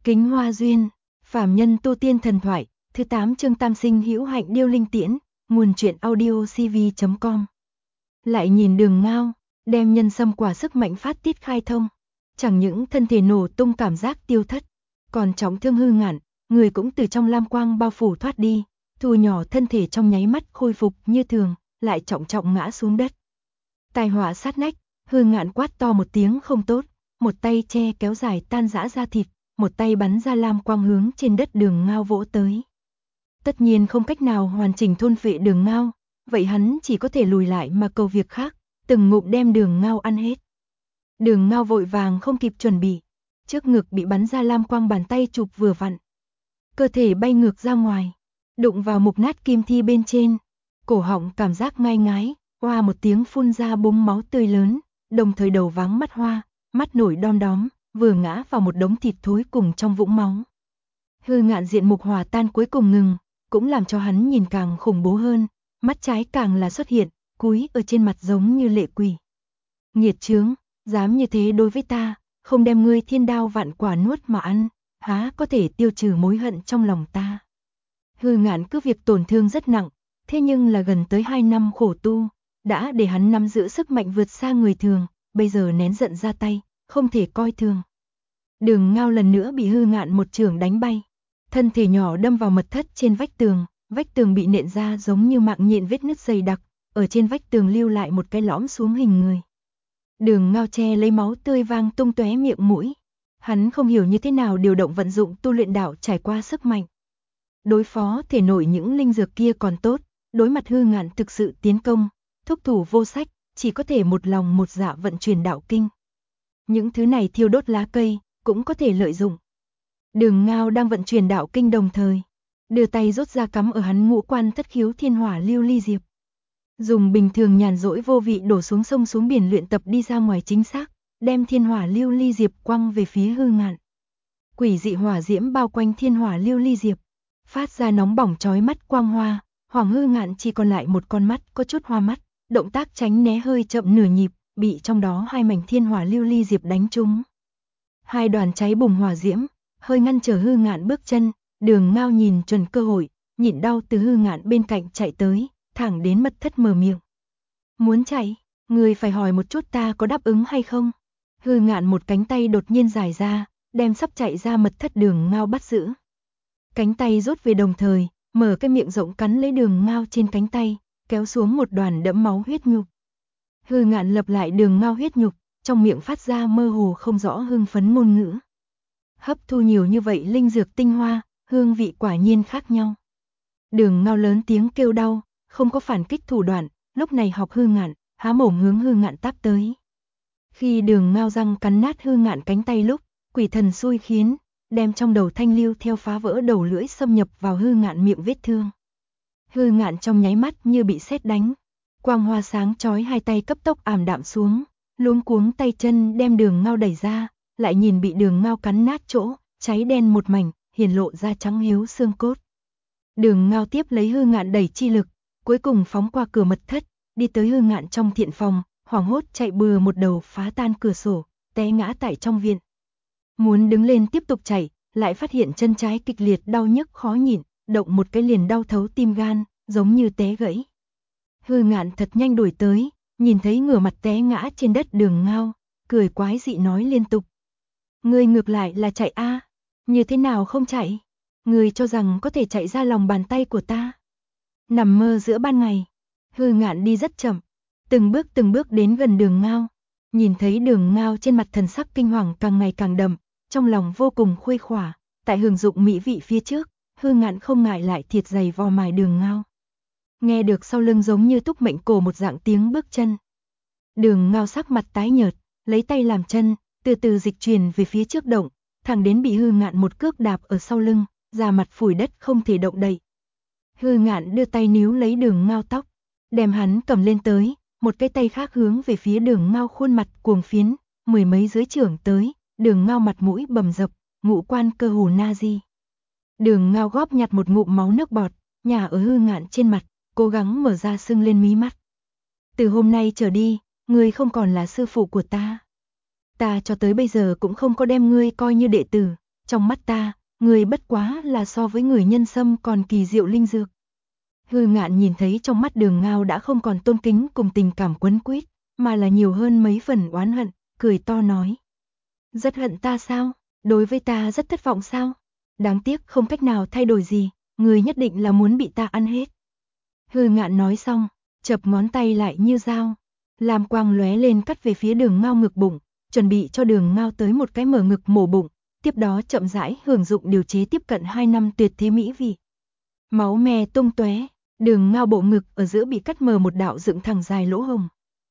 Kính Hoa Duyên, phàm nhân tu tiên thần thoại, thứ 8 chương tam sinh hữu hạnh điêu linh tiễn, nguồn truyện audio cv.com. Lại nhìn Đường Ngao, đem nhân sâm quả sức mạnh phát tiết khai thông, chẳng những thân thể nổ tung cảm giác tiêu thất, còn trọng thương hư ngạn, người cũng từ trong lam quang bao phủ thoát đi, thu nhỏ thân thể trong nháy mắt khôi phục như thường, lại trọng trọng ngã xuống đất. Tai họa sát nách, hư ngạn quát to một tiếng không tốt, một tay che kéo dài tan rã da thịt, một tay bắn ra lam quang hướng trên đất Đường Ngao vỗ tới. Tất nhiên không cách nào hoàn chỉnh thôn phệ Đường Ngao, vậy hắn chỉ có thể lùi lại mà cầu việc khác, từng ngụm đem Đường Ngao ăn hết. Đường Ngao vội vàng không kịp chuẩn bị, trước ngực bị bắn ra lam quang bàn tay chụp vừa vặn. Cơ thể bay ngược ra ngoài, đụng vào mục nát kim thi bên trên, cổ họng cảm giác ngai ngái, oa một tiếng phun ra búng máu tươi lớn, đồng thời đầu váng mắt hoa, mắt nổi đom đóm, vừa ngã vào một đống thịt thối cùng trong vũng máu. Hư ngạn diện mục hòa tan cuối cùng ngừng, cũng làm cho hắn nhìn càng khủng bố hơn, mắt trái càng là xuất hiện, cúi ở trên mặt giống như lệ quỷ. Nghiệt chướng, dám như thế đối với ta, không đem ngươi thiên đao vạn quả nuốt mà ăn, há có thể tiêu trừ mối hận trong lòng ta. Hư ngạn cứ việc tổn thương rất nặng, thế nhưng là gần tới 2 năm khổ tu, đã để hắn nắm giữ sức mạnh vượt xa người thường, bây giờ nén giận ra tay, không thể coi thường. Đường Ngao lần nữa bị hư ngạn một chưởng đánh bay, thân thể nhỏ đâm vào mật thất trên vách tường bị nện ra giống như mạng nhện vết nứt dày đặc, ở trên vách tường lưu lại một cái lõm xuống hình người. Đường Ngao che lấy máu tươi vang tung tóe miệng mũi, hắn không hiểu như thế nào điều động vận dụng tu luyện đạo trải qua sức mạnh. Đối phó thể nổi những linh dược kia còn tốt, đối mặt hư ngạn thực sự tiến công, thúc thủ vô sách, chỉ có thể một lòng một dạ vận chuyển đạo kinh. Những thứ này thiêu đốt lá cây, cũng có thể lợi dụng. Đường Ngao đang vận chuyển đạo kinh đồng thời, đưa tay rút ra cắm ở hắn ngũ quan thất khiếu thiên hỏa lưu ly diệp. Dùng bình thường nhàn rỗi vô vị đổ xuống sông xuống biển luyện tập đi ra ngoài chính xác, đem thiên hỏa lưu ly diệp quăng về phía hư ngạn. Quỷ dị hỏa diễm bao quanh thiên hỏa lưu ly diệp, phát ra nóng bỏng chói mắt quang hoa, Hoàng hư ngạn chỉ còn lại một con mắt có chút hoa mắt, động tác tránh né hơi chậm nửa nhịp, bị trong đó 2 mảnh thiên hỏa lưu ly diệp đánh trúng. 2 đoàn cháy bùng hỏa diễm, hơi ngăn trở hư ngạn bước chân, Đường Ngao nhìn chuẩn cơ hội, nhịn đau từ hư ngạn bên cạnh chạy tới, thẳng đến mật thất mở miệng. Muốn chạy, người phải hỏi một chút ta có đáp ứng hay không? Hư ngạn một cánh tay đột nhiên dài ra, đem sắp chạy ra mật thất Đường Ngao bắt giữ. Cánh tay rút về đồng thời, mở cái miệng rộng cắn lấy Đường Ngao trên cánh tay, kéo xuống một đoàn đẫm máu huyết nhục. Hư ngạn lập lại Đường Ngao huyết nhục, trong miệng phát ra mơ hồ không rõ hưng phấn ngôn ngữ. Hấp thu nhiều như vậy linh dược tinh hoa, hương vị quả nhiên khác nhau. Đường Ngao lớn tiếng kêu đau, không có phản kích thủ đoạn, lúc này học hư ngạn, há mồm hướng hư ngạn táp tới. Khi Đường Ngao răng cắn nát hư ngạn cánh tay lúc, quỷ thần xui khiến, đem trong đầu thanh lưu theo phá vỡ đầu lưỡi xâm nhập vào hư ngạn miệng vết thương. Hư ngạn trong nháy mắt như bị sét đánh, quang hoa sáng chói hai tay cấp tốc ảm đạm xuống, luống cuống tay chân đem Đường Ngao đẩy ra, lại nhìn bị Đường Ngao cắn nát chỗ, cháy đen một mảnh, hiển lộ ra trắng hiếu xương cốt. Đường Ngao tiếp lấy hư ngạn đẩy chi lực, cuối cùng phóng qua cửa mật thất, đi tới hư ngạn trong thiện phòng, hoảng hốt chạy bừa một đầu phá tan cửa sổ, té ngã tại trong viện. Muốn đứng lên tiếp tục chạy, lại phát hiện chân trái kịch liệt đau nhức khó nhịn, động một cái liền đau thấu tim gan, giống như té gãy. Hư ngạn thật nhanh đuổi tới, nhìn thấy ngửa mặt té ngã trên đất Đường Ngao, cười quái dị nói liên tục. Ngươi ngược lại là chạy a, như thế nào không chạy? Ngươi cho rằng có thể chạy ra lòng bàn tay của ta? Nằm mơ giữa ban ngày. Hư ngạn đi rất chậm, từng bước đến gần Đường Ngao, nhìn thấy Đường Ngao trên mặt thần sắc kinh hoàng càng ngày càng đậm, trong lòng vô cùng khuây khỏa, tại hưởng dụng mỹ vị phía trước, hư ngạn không ngại lại thiệt giày vò mài Đường Ngao. Nghe được sau lưng giống như túc mệnh cổ một dạng tiếng bước chân. Đường Ngao sắc mặt tái nhợt, lấy tay làm chân, từ từ dịch chuyển về phía trước động, thẳng đến bị hư ngạn một cước đạp ở sau lưng, da mặt phủi đất không thể động đậy. Hư ngạn đưa tay níu lấy Đường Ngao tóc, đem hắn cầm lên tới, một cái tay khác hướng về phía Đường Ngao khuôn mặt cuồng phiến, mười mấy dưới chưởng tới, Đường Ngao mặt mũi bầm dập, ngũ quan cơ hồ na di. Đường Ngao góp nhặt một ngụm máu nước bọt, nhả ở hư ngạn trên mặt, cố gắng mở ra sưng lên mí mắt. Từ hôm nay trở đi, ngươi không còn là sư phụ của ta. Ta cho tới bây giờ cũng không có đem ngươi coi như đệ tử, trong mắt ta, người bất quá là so với người nhân sâm còn kỳ diệu linh dược. Hư Ngạn nhìn thấy trong mắt Đường Ngao đã không còn tôn kính cùng tình cảm quấn quýt, mà là nhiều hơn mấy phần oán hận, cười to nói. Rất hận ta sao? Đối với ta rất thất vọng sao? Đáng tiếc không cách nào thay đổi gì, người nhất định là muốn bị ta ăn hết. Hư Ngạn nói xong, chập ngón tay lại như dao, lam quang lóe lên cắt về phía Đường Ngao ngực bụng, chuẩn bị cho Đường Ngao tới một cái mở ngực mổ bụng, tiếp đó chậm rãi hưởng dụng điều chế tiếp cận 2 năm tuyệt thế mỹ vị. Máu me tung tóe, Đường Ngao bộ ngực ở giữa bị cắt mờ một đạo dựng thẳng dài lỗ hồng.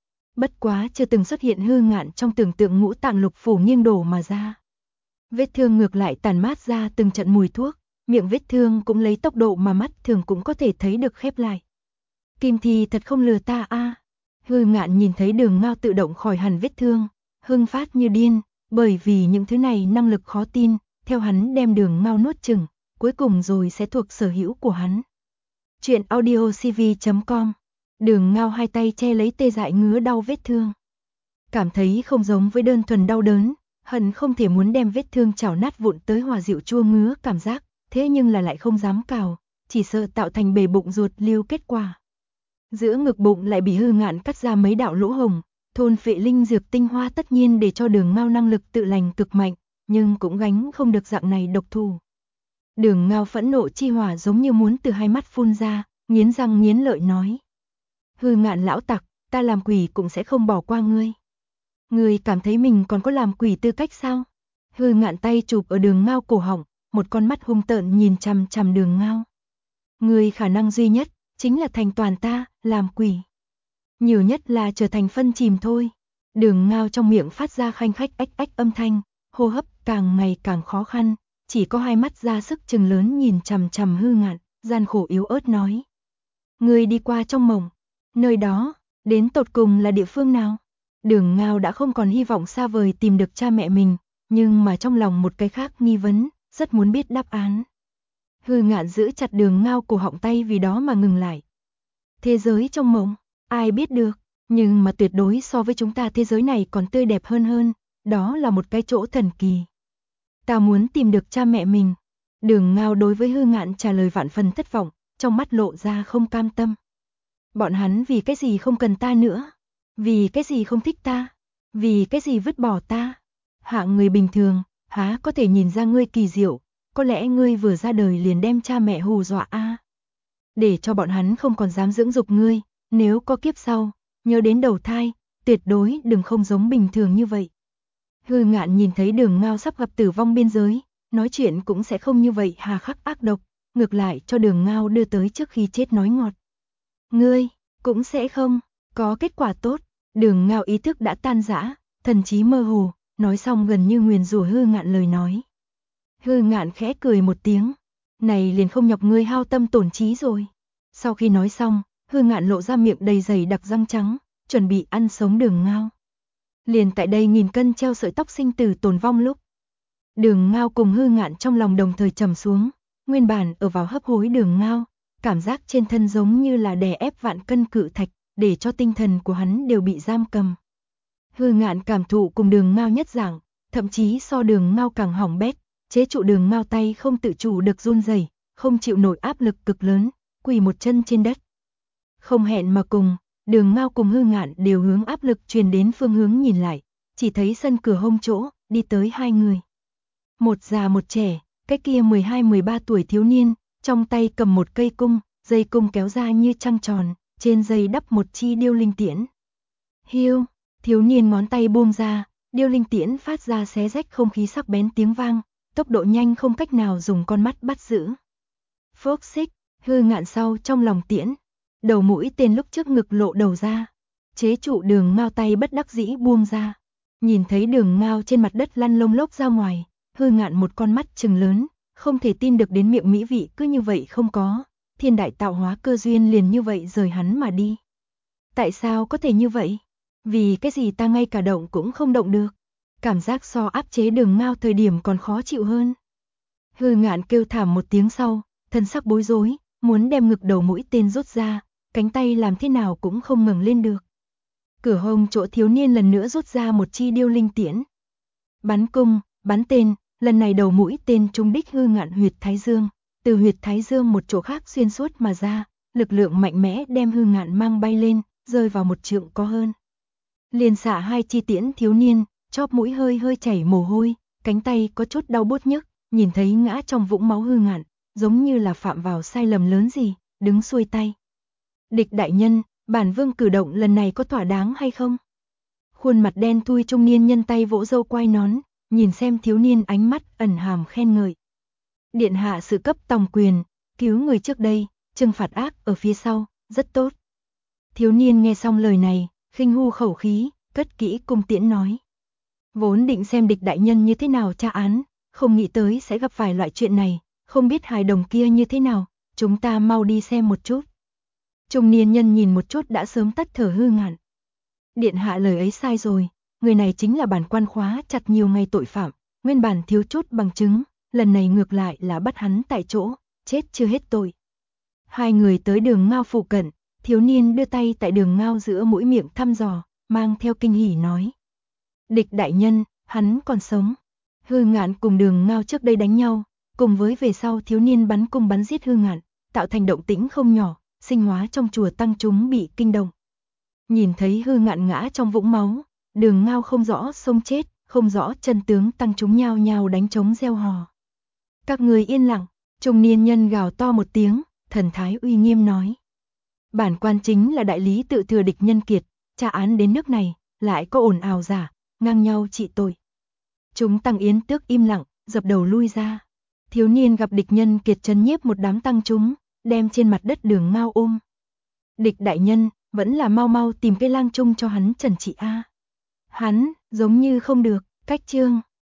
Bất quá chưa từng xuất hiện Hư Ngạn trong tưởng tượng ngũ tạng lục phủ nghiêng đổ mà ra. Vết thương ngược lại tàn mát ra từng trận mùi thuốc, miệng vết thương cũng lấy tốc độ mà mắt thường cũng có thể thấy được khép lại. Kim Thi thật không lừa ta a. Hư Ngạn nhìn thấy Đường Ngao tự động khỏi hẳn vết thương, hưng phát như điên, bởi vì những thứ này năng lực khó tin, theo hắn đem Đường Ngao nuốt chửng, cuối cùng rồi sẽ thuộc sở hữu của hắn. Chuyện audiocv.com. Đường Ngao hai tay che lấy tê dại ngứa đau vết thương. Cảm thấy không giống với đơn thuần đau đớn, hận không thể muốn đem vết thương chảo nát vụn tới hòa dịu chua ngứa cảm giác, thế nhưng là lại không dám cào, chỉ sợ tạo thành bể bụng ruột lưu kết quả. Giữa ngực bụng lại bị Hư Ngạn cắt ra mấy đạo lỗ hồng, thôn phệ linh dược tinh hoa tất nhiên để cho Đường Ngao năng lực tự lành cực mạnh, nhưng cũng gánh không được dạng này độc thủ. Đường Ngao phẫn nộ chi hỏa giống như muốn từ hai mắt phun ra, nghiến răng nghiến lợi nói. Hư Ngạn lão tặc, ta làm quỷ cũng sẽ không bỏ qua ngươi. Ngươi cảm thấy mình còn có làm quỷ tư cách sao? Hư Ngạn tay chụp ở Đường Ngao cổ họng, một con mắt hung tợn nhìn chằm chằm Đường Ngao. Ngươi khả năng duy nhất chính là thành toàn ta, làm quỷ. Nhiều nhất là trở thành phân chìm thôi. Đường Ngao trong miệng phát ra khanh khách ách ách âm thanh, hô hấp càng ngày càng khó khăn, chỉ có hai mắt ra sức trừng lớn nhìn chằm chằm Hư Ngạn, gian khổ yếu ớt nói. Ngươi đi qua trong mộng, nơi đó, đến tột cùng là địa phương nào? Đường Ngao đã không còn hy vọng xa vời tìm được cha mẹ mình, nhưng mà trong lòng một cái khác nghi vấn, rất muốn biết đáp án. Hư Ngạn giữ chặt Đường Ngao cổ họng tay vì đó mà ngừng lại. Thế giới trong mộng, ai biết được, nhưng mà tuyệt đối so với chúng ta thế giới này còn tươi đẹp hơn, đó là một cái chỗ thần kỳ. Ta muốn tìm được cha mẹ mình. Đường Ngao đối với Hư Ngạn trả lời vạn phần thất vọng, trong mắt lộ ra không cam tâm. Bọn hắn vì cái gì không cần ta nữa? Vì cái gì không thích ta? Vì cái gì vứt bỏ ta? Hạng người bình thường, há có thể nhìn ra ngươi kỳ diệu, có lẽ ngươi vừa ra đời liền đem cha mẹ hù dọa a. Để cho bọn hắn không còn dám dưỡng dục ngươi, nếu có kiếp sau, nhớ đến đầu thai, tuyệt đối đừng không giống bình thường như vậy. Hư Ngạn nhìn thấy Đường Ngao sắp gặp tử vong biên giới, nói chuyện cũng sẽ không như vậy hà khắc ác độc, ngược lại cho Đường Ngao đưa tới trước khi chết nói ngọt. Ngươi, cũng sẽ không có kết quả tốt. Đường Ngao ý thức đã tan rã, thần trí mơ hồ, nói xong gần như nguyền rủa Hư Ngạn lời nói. Hư Ngạn khẽ cười một tiếng, này liền không nhọc ngươi hao tâm tổn trí rồi. Sau khi nói xong, Hư Ngạn lộ ra miệng đầy dày đặc răng trắng, chuẩn bị ăn sống Đường Ngao. Liền tại đây nghìn cân treo sợi tóc sinh tử tồn vong lúc. Đường Ngao cùng Hư Ngạn trong lòng đồng thời trầm xuống, nguyên bản ở vào hấp hối Đường Ngao, cảm giác trên thân giống như là đè ép vạn cân cự thạch, để cho tinh thần của hắn đều bị giam cầm. Hư Ngạn cảm thụ cùng Đường Ngao nhất dạng, thậm chí so Đường Ngao càng hỏng bét, chế trụ Đường Ngao tay không tự chủ được run rẩy, không chịu nổi áp lực cực lớn, quỳ một chân trên đất. Không hẹn mà cùng, Đường Ngao cùng Hư Ngạn đều hướng áp lực truyền đến phương hướng nhìn lại, chỉ thấy sân cửa hông chỗ, đi tới hai người. Một già một trẻ, cái kia 12-13 tuổi thiếu niên, trong tay cầm một cây cung, dây cung kéo ra như trăng tròn, trên dây đắp một chi điêu linh tiễn. Hiu, thiếu niên ngón tay buông ra, điêu linh tiễn phát ra xé rách không khí sắc bén tiếng vang, tốc độ nhanh không cách nào dùng con mắt bắt giữ. Phốc xích, Hư Ngạn sau trong lòng tiễn, đầu mũi tên lúc trước ngực lộ đầu ra, chế trụ Đường Ngao tay bất đắc dĩ buông ra. Nhìn thấy Đường Ngao trên mặt đất lăn lông lốc ra ngoài, Hư Ngạn một con mắt trừng lớn, không thể tin được đến miệng mỹ vị cứ như vậy không có, thiên đại tạo hóa cơ duyên liền như vậy rời hắn mà đi. Tại sao có thể như vậy? Vì cái gì ta ngay cả động cũng không động được? Cảm giác so áp chế Đường Ngao thời điểm còn khó chịu hơn. Hư Ngạn kêu thảm một tiếng sau, thân sắc bối rối, muốn đem ngực đầu mũi tên rút ra, cánh tay làm thế nào cũng không ngẩng lên được. Cửa hông chỗ thiếu niên lần nữa rút ra một chi điêu linh tiễn. Bắn cung, bắn tên, lần này đầu mũi tên trúng đích Hư Ngạn huyệt thái dương, từ huyệt thái dương một chỗ khác xuyên suốt mà ra, lực lượng mạnh mẽ đem Hư Ngạn mang bay lên, rơi vào 1 trượng có hơn. Liền xạ 2 chi tiễn thiếu niên, chóp mũi hơi hơi chảy mồ hôi, cánh tay có chút đau buốt nhức, nhìn thấy ngã trong vũng máu Hư Ngạn, giống như là phạm vào sai lầm lớn gì, đứng xuôi tay. Địch đại nhân, bản vương cử động lần này có thỏa đáng hay không? Khuôn mặt đen thui trung niên nhân tay vỗ râu quai nón, nhìn xem thiếu niên ánh mắt ẩn hàm khen ngợi. Điện hạ sự cấp tòng quyền, cứu người trước đây, trừng phạt ác ở phía sau, rất tốt. Thiếu niên nghe xong lời này, khinh hu khẩu khí, cất kỹ cung tiễn nói. Vốn định xem địch đại nhân như thế nào tra án, không nghĩ tới sẽ gặp phải loại chuyện này, không biết hài đồng kia như thế nào, chúng ta mau đi xem một chút. Trung niên nhân nhìn một chút đã sớm tắt thở Hư Ngạn. Điện hạ lời ấy sai rồi, người này chính là bản quan khóa chặt nhiều ngày tội phạm, nguyên bản thiếu chút bằng chứng, lần này ngược lại là bắt hắn tại chỗ, chết chưa hết tội. Hai người tới Đường Ngao phụ cận, thiếu niên đưa tay tại Đường Ngao giữa mũi miệng thăm dò, mang theo kinh hỉ nói. Địch đại nhân, hắn còn sống. Hư Ngạn cùng Đường Ngao trước đây đánh nhau, cùng với về sau thiếu niên bắn cung bắn giết Hư Ngạn, tạo thành động tĩnh không nhỏ, sinh hóa trong chùa tăng chúng bị kinh động. Nhìn thấy Hư Ngạn ngã trong vũng máu, Đường Ngao không rõ sống chết, không rõ chân tướng tăng chúng nhao nhao đánh trống reo hò. Các người yên lặng, trung niên nhân gào to một tiếng, thần thái uy nghiêm nói. Bản quan chính là đại lý tự thừa địch nhân kiệt, tra án đến nước này, lại có ồn ào giả, ngang nhau trị tội. Chúng tăng yến tước im lặng, dập đầu lui ra. Thiếu niên gặp địch nhân kiệt trấn nhiếp một đám tăng chúng, đem trên mặt đất Đường Ngao ôm. Địch đại nhân, vẫn là mau mau tìm cây lang trung cho hắn trần trị a. Hắn, giống như không được, cách chương.